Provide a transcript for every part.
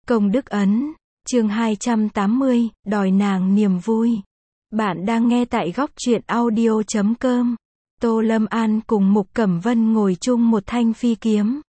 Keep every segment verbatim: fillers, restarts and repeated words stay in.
Công đức ấn, chương hai trăm tám mươi, đòi nàng niềm vui. Bạn đang nghe tại góc truyện audio chấm com. Tô Lâm An cùng Mục Cẩm Vân ngồi chung một thanh phi kiếm.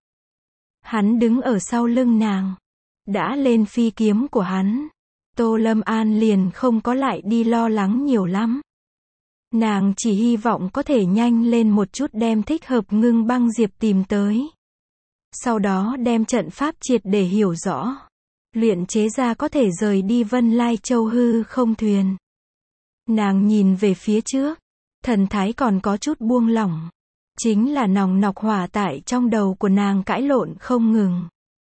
Hắn đứng ở sau lưng nàng. Đã lên phi kiếm của hắn, Tô Lâm An liền không có lại đi lo lắng nhiều lắm. Nàng chỉ hy vọng có thể nhanh lên một chút đem thích hợp Ngưng Băng Diệp tìm tới. Sau đó đem trận pháp triệt để hiểu rõ. Luyện chế ra có thể rời đi Vân Lai Châu hư không thuyền. Nàng nhìn về phía trước, thần thái còn có chút buông lỏng. Chính là nòng nọc hỏa tại trong đầu của nàng cãi lộn không ngừng.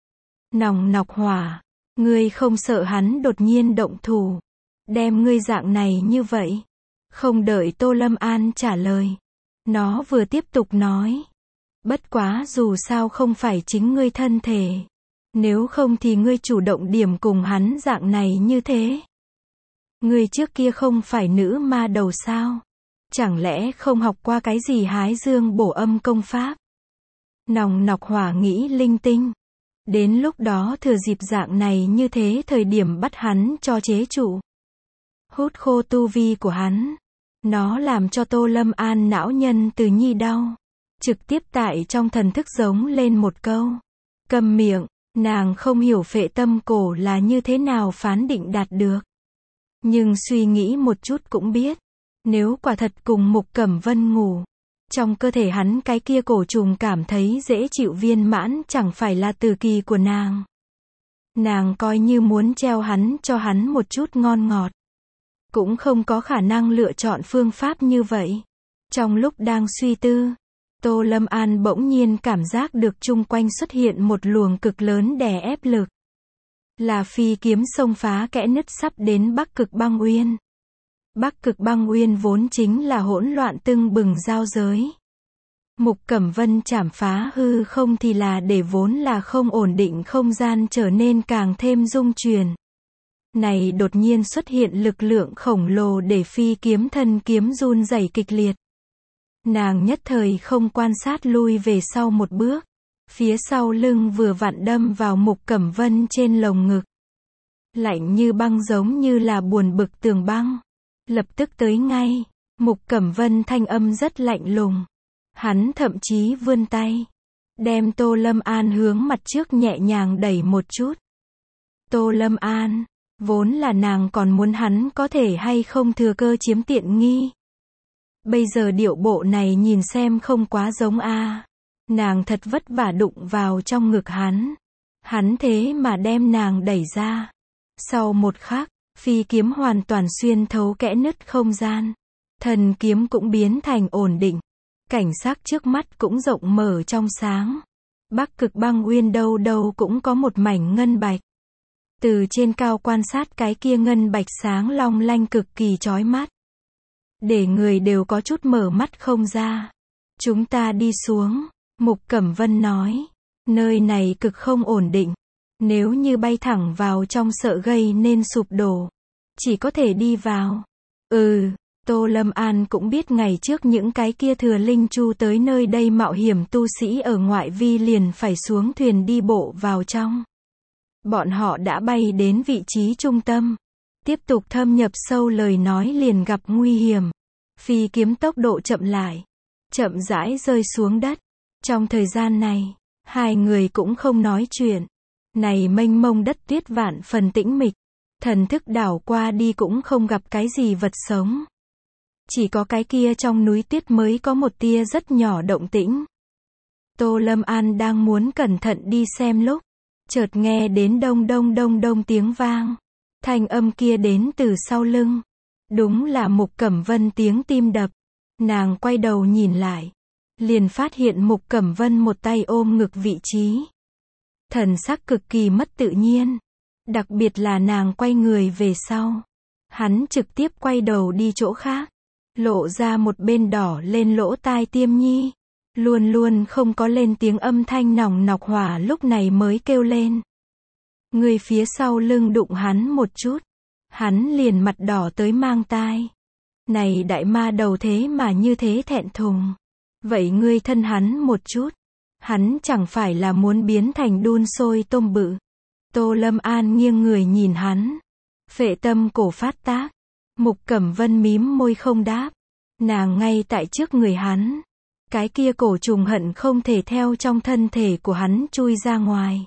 Nòng nọc hỏa, ngươi không sợ hắn đột nhiên động thủ, đem ngươi dạng này như vậy. Không đợi Tô Lâm An trả lời, nó vừa tiếp tục nói. Bất quá dù sao không phải chính ngươi thân thể. Nếu không thì ngươi chủ động điểm cùng hắn dạng này như thế. Ngươi trước kia không phải nữ ma đầu sao? Chẳng lẽ không học qua cái gì hái dương bổ âm công pháp? Nòng nọc hỏa nghĩ linh tinh. Đến lúc đó thừa dịp dạng này như thế thời điểm bắt hắn cho chế trụ. Hút khô tu vi của hắn. Nó làm cho Tô Lâm An não nhân từ nhi đau. Trực tiếp tại trong thần thức giống lên một câu. Câm miệng. Nàng không hiểu phệ tâm cổ là như thế nào phán định đạt được. Nhưng suy nghĩ một chút cũng biết. Nếu quả thật cùng Mục Cẩm Vân ngủ, trong cơ thể hắn cái kia cổ trùng cảm thấy dễ chịu viên mãn chẳng phải là từ kỳ của nàng. Nàng coi như muốn treo hắn cho hắn một chút ngon ngọt. Cũng không có khả năng lựa chọn phương pháp như vậy. Trong lúc đang suy tư, Tô Lâm An bỗng nhiên cảm giác được chung quanh xuất hiện một luồng cực lớn đè ép lực. Là phi kiếm xông phá kẽ nứt sắp đến Bắc Cực Băng Uyên. Bắc Cực Băng Uyên vốn chính là hỗn loạn tưng bừng giao giới. Mục Cẩm Vân chảm phá hư không thì là để vốn là không ổn định không gian trở nên càng thêm rung chuyển. Này đột nhiên xuất hiện lực lượng khổng lồ để phi kiếm thân kiếm run rẩy kịch liệt. Nàng nhất thời không quan sát lui về sau một bước. Phía sau lưng vừa vặn đâm vào Mục Cẩm Vân trên lồng ngực. Lạnh như băng giống như là buồn bực tường băng. Lập tức tới ngay. Mục Cẩm Vân thanh âm rất lạnh lùng. Hắn thậm chí vươn tay. Đem Tô Lâm An hướng mặt trước nhẹ nhàng đẩy một chút. Tô Lâm An. Vốn là nàng còn muốn hắn có thể hay không thừa cơ chiếm tiện nghi. Bây giờ điệu bộ này nhìn xem không quá giống a. Nàng thật vất vả đụng vào trong ngực hắn. Hắn thế mà đem nàng đẩy ra. Sau một khắc, phi kiếm hoàn toàn xuyên thấu kẽ nứt không gian. Thần kiếm cũng biến thành ổn định. Cảnh sắc trước mắt cũng rộng mở trong sáng. Bắc Cực Băng Uyên đâu đâu cũng có một mảnh ngân bạch. Từ trên cao quan sát cái kia ngân bạch sáng long lanh cực kỳ chói mắt. Để người đều có chút mở mắt không ra. Chúng ta đi xuống, Mục Cẩm Vân nói. Nơi này cực không ổn định. Nếu như bay thẳng vào trong sợ gây nên sụp đổ. Chỉ có thể đi vào. Ừ, Tô Lâm An cũng biết ngày trước những cái kia thừa linh chu tới nơi đây mạo hiểm tu sĩ ở ngoại vi liền phải xuống thuyền đi bộ vào trong. Bọn họ đã bay đến vị trí trung tâm. Tiếp tục thâm nhập sâu lời nói liền gặp nguy hiểm. Phi kiếm tốc độ chậm lại. Chậm rãi rơi xuống đất. Trong thời gian này, hai người cũng không nói chuyện. Này mênh mông đất tuyết vạn phần tĩnh mịch. Thần thức đảo qua đi cũng không gặp cái gì vật sống. Chỉ có cái kia trong núi tuyết mới có một tia rất nhỏ động tĩnh. Tô Lâm An đang muốn cẩn thận đi xem lúc. Chợt nghe đến đông đông đông đông tiếng vang. Thanh âm kia đến từ sau lưng. Đúng là Mục Cẩm Vân tiếng tim đập. Nàng quay đầu nhìn lại. Liền phát hiện Mục Cẩm Vân một tay ôm ngực vị trí. Thần sắc cực kỳ mất tự nhiên. Đặc biệt là nàng quay người về sau. Hắn trực tiếp quay đầu đi chỗ khác. Lộ ra một bên đỏ lên lỗ tai Tiêm Nhi. Luôn luôn không có lên tiếng âm thanh nòng nọc hỏa lúc này mới kêu lên. Người phía sau lưng đụng hắn một chút. Hắn liền mặt đỏ tới mang tai. Này đại ma đầu thế mà như thế thẹn thùng. Vậy ngươi thân hắn một chút. Hắn chẳng phải là muốn biến thành đun sôi tôm bự. Tô Lâm An nghiêng người nhìn hắn. Phệ tâm cổ phát tác. Mục Cẩm Vân mím môi không đáp. Nàng ngay tại trước người hắn. Cái kia cổ trùng hận không thể theo trong thân thể của hắn chui ra ngoài.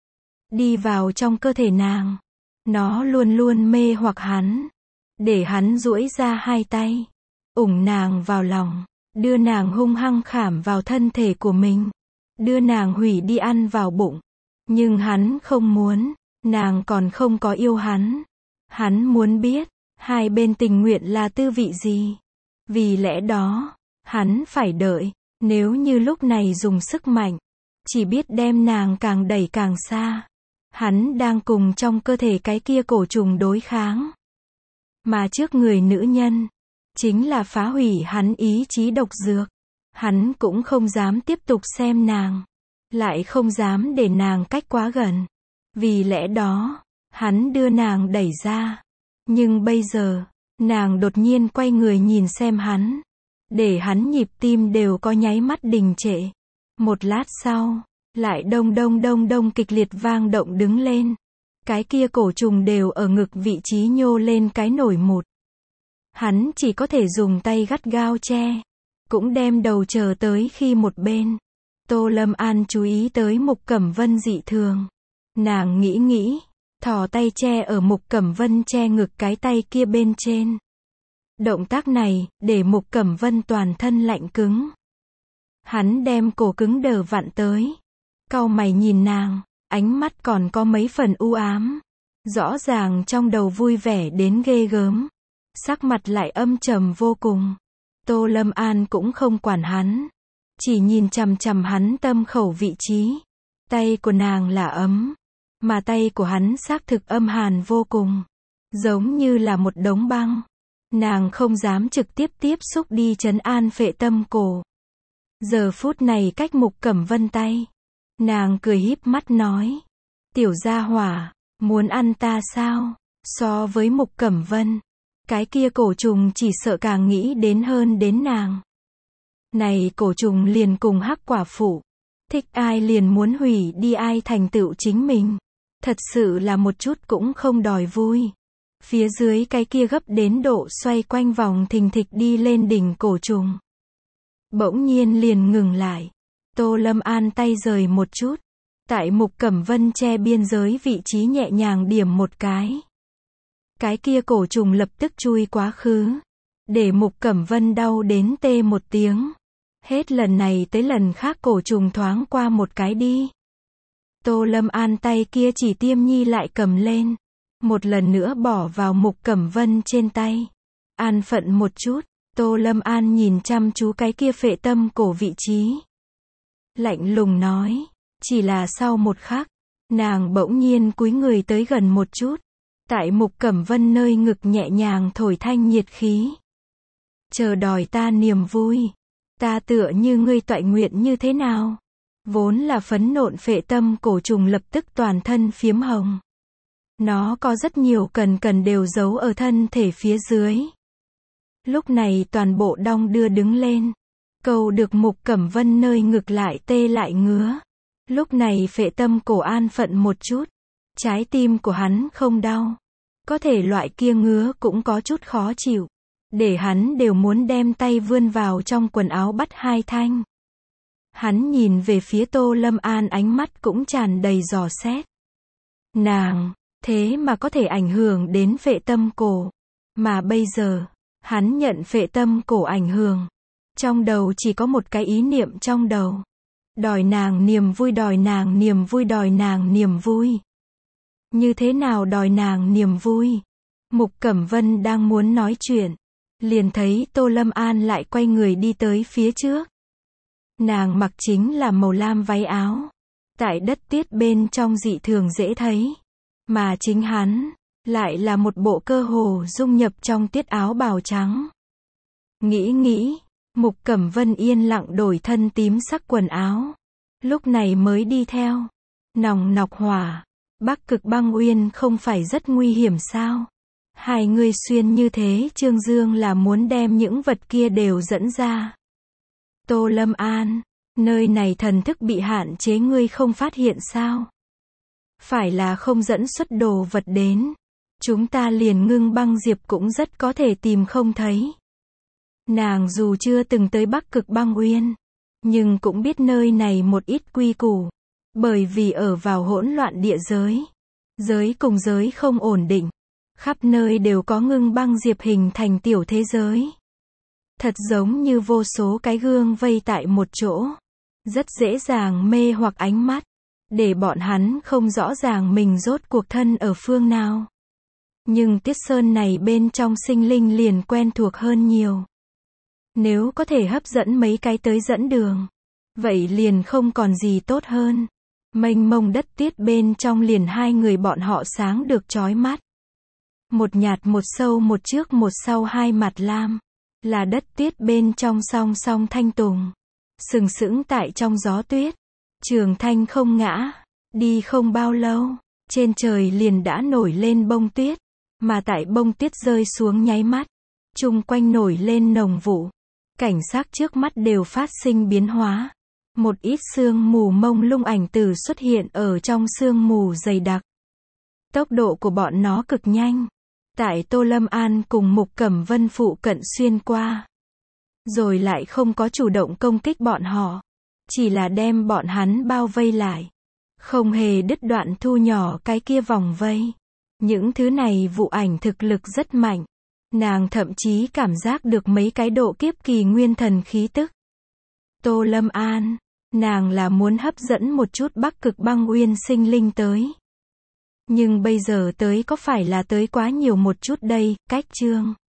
Đi vào trong cơ thể nàng. Nó luôn luôn mê hoặc hắn. Để hắn duỗi ra hai tay. Ủng nàng vào lòng. Đưa nàng hung hăng khảm vào thân thể của mình. Đưa nàng hủy đi ăn vào bụng. Nhưng hắn không muốn. Nàng còn không có yêu hắn. Hắn muốn biết. Hai bên tình nguyện là tư vị gì. Vì lẽ đó. Hắn phải đợi. Nếu như lúc này dùng sức mạnh. Chỉ biết đem nàng càng đẩy càng xa. Hắn đang cùng trong cơ thể cái kia cổ trùng đối kháng. Mà trước người nữ nhân. Chính là phá hủy hắn ý chí độc dược. Hắn cũng không dám tiếp tục xem nàng. Lại không dám để nàng cách quá gần. Vì lẽ đó. Hắn đưa nàng đẩy ra. Nhưng bây giờ. Nàng đột nhiên quay người nhìn xem hắn. Để hắn nhịp tim đều có nháy mắt đình trệ. Một lát sau. Lại đông đông đông đông kịch liệt vang động đứng lên. Cái kia cổ trùng đều ở ngực vị trí nhô lên cái nổi một. Hắn chỉ có thể dùng tay gắt gao che. Cũng đem đầu chờ tới khi một bên. Tô Lâm An chú ý tới Mục Cẩm Vân dị thường. Nàng nghĩ nghĩ. Thò tay che ở Mục Cẩm Vân che ngực cái tay kia bên trên. Động tác này, để Mục Cẩm Vân toàn thân lạnh cứng. Hắn đem cổ cứng đờ vặn tới. Cau mày nhìn nàng, ánh mắt còn có mấy phần u ám. Rõ ràng trong đầu vui vẻ đến ghê gớm. Sắc mặt lại âm trầm vô cùng. Tô Lâm An cũng không quản hắn. Chỉ nhìn chằm chằm hắn tâm khẩu vị trí. Tay của nàng là ấm. Mà tay của hắn xác thực âm hàn vô cùng. Giống như là một đống băng. Nàng không dám trực tiếp tiếp xúc đi trấn an phệ tâm cổ. Giờ phút này cách Mục Cẩm Vân tay. Nàng cười híp mắt nói. Tiểu gia hỏa, muốn ăn ta sao? So với Mục Cẩm Vân. Cái kia cổ trùng chỉ sợ càng nghĩ đến hơn đến nàng. Này cổ trùng liền cùng hắc quả phụ. Thích ai liền muốn hủy đi ai thành tựu chính mình. Thật sự là một chút cũng không đòi vui. Phía dưới cái kia gấp đến độ xoay quanh vòng thình thịch đi lên đỉnh cổ trùng. Bỗng nhiên liền ngừng lại. Tô Lâm An tay rời một chút. Tại Mục Cẩm Vân che biên giới vị trí nhẹ nhàng điểm một cái. Cái kia cổ trùng lập tức chui quá khứ. Để Mục Cẩm Vân đau đến tê một tiếng. Hết lần này tới lần khác cổ trùng thoáng qua một cái đi. Tô Lâm An tay kia chỉ tiêm nhi lại cầm lên. Một lần nữa bỏ vào Mục Cẩm Vân trên tay. An phận một chút. Tô Lâm An nhìn chăm chú cái kia phệ tâm cổ vị trí. Lạnh lùng nói. Chỉ là sau một khắc. Nàng bỗng nhiên cúi người tới gần một chút. Tại Mục Cẩm Vân nơi ngực nhẹ nhàng thổi thanh nhiệt khí. Chờ đòi ta niềm vui. Ta tựa như ngươi toại nguyện như thế nào? Vốn là phấn nộn phệ tâm cổ trùng lập tức toàn thân phiếm hồng. Nó có rất nhiều cần cần đều giấu ở thân thể phía dưới. Lúc này toàn bộ đong đưa đứng lên. Cầu được Mục Cẩm Vân nơi ngực lại tê lại ngứa. Lúc này phệ tâm cổ an phận một chút. Trái tim của hắn không đau. Có thể loại kia ngứa cũng có chút khó chịu. Để hắn đều muốn đem tay vươn vào trong quần áo bắt hai thanh. Hắn nhìn về phía Tô Lâm An ánh mắt cũng tràn đầy dò xét. Nàng, thế mà có thể ảnh hưởng đến phệ tâm cổ. Mà bây giờ, hắn nhận phệ tâm cổ ảnh hưởng. Trong đầu chỉ có một cái ý niệm trong đầu. Đòi nàng niềm vui, đòi nàng niềm vui, đòi nàng niềm vui. Như thế nào đòi nàng niềm vui? Mục Cẩm Vân đang muốn nói chuyện. Liền thấy Tô Lâm An lại quay người đi tới phía trước. Nàng mặc chính là màu lam váy áo. Tại đất tiết bên trong dị thường dễ thấy. Mà chính hắn, lại là một bộ cơ hồ dung nhập trong tiết áo bào trắng. Nghĩ nghĩ, Mục Cẩm Vân yên lặng đổi thân tím sắc quần áo. Lúc này mới đi theo. Nòng nọc hỏa. Bắc Cực Băng Uyên không phải rất nguy hiểm sao? Hai người xuyên như thế Trương Dương là muốn đem những vật kia đều dẫn ra. Tô Lâm An, nơi này thần thức bị hạn chế ngươi không phát hiện sao? Phải là không dẫn xuất đồ vật đến. Chúng ta liền Ngưng Băng Diệp cũng rất có thể tìm không thấy. Nàng dù chưa từng tới Bắc Cực Băng Uyên, nhưng cũng biết nơi này một ít quy củ. Bởi vì ở vào hỗn loạn địa giới. Giới cùng giới không ổn định. Khắp nơi đều có Ngưng Băng Diệp hình thành tiểu thế giới. Thật giống như vô số cái gương vây tại một chỗ. Rất dễ dàng mê hoặc ánh mắt. Để bọn hắn không rõ ràng mình rốt cuộc thân ở phương nào. Nhưng Tiết Sơn này bên trong sinh linh liền quen thuộc hơn nhiều. Nếu có thể hấp dẫn mấy cái tới dẫn đường. Vậy liền không còn gì tốt hơn. Mênh mông đất tuyết bên trong liền hai người bọn họ sáng được chói mắt. Một nhạt một sâu một trước một sau hai mặt lam. Là đất tuyết bên trong song song thanh tùng. Sừng sững tại trong gió tuyết. Trường thanh không ngã. Đi không bao lâu. Trên trời liền đã nổi lên bông tuyết. Mà tại bông tuyết rơi xuống nháy mắt. Chung quanh nổi lên nồng vụ. Cảnh sắc trước mắt đều phát sinh biến hóa. Một ít sương mù mông lung ảnh tử xuất hiện ở trong sương mù dày đặc. Tốc độ của bọn nó cực nhanh. Tại Tô Lâm An cùng Mục Cẩm Vân phụ cận xuyên qua. Rồi lại không có chủ động công kích bọn họ. Chỉ là đem bọn hắn bao vây lại. Không hề đứt đoạn thu nhỏ cái kia vòng vây. Những thứ này vụ ảnh thực lực rất mạnh. Nàng thậm chí cảm giác được mấy cái độ kiếp kỳ nguyên thần khí tức. Tô Lâm An, nàng là muốn hấp dẫn một chút Bắc Cực Băng Uyên sinh linh tới. Nhưng bây giờ tới có phải là tới quá nhiều một chút đây, cách chương.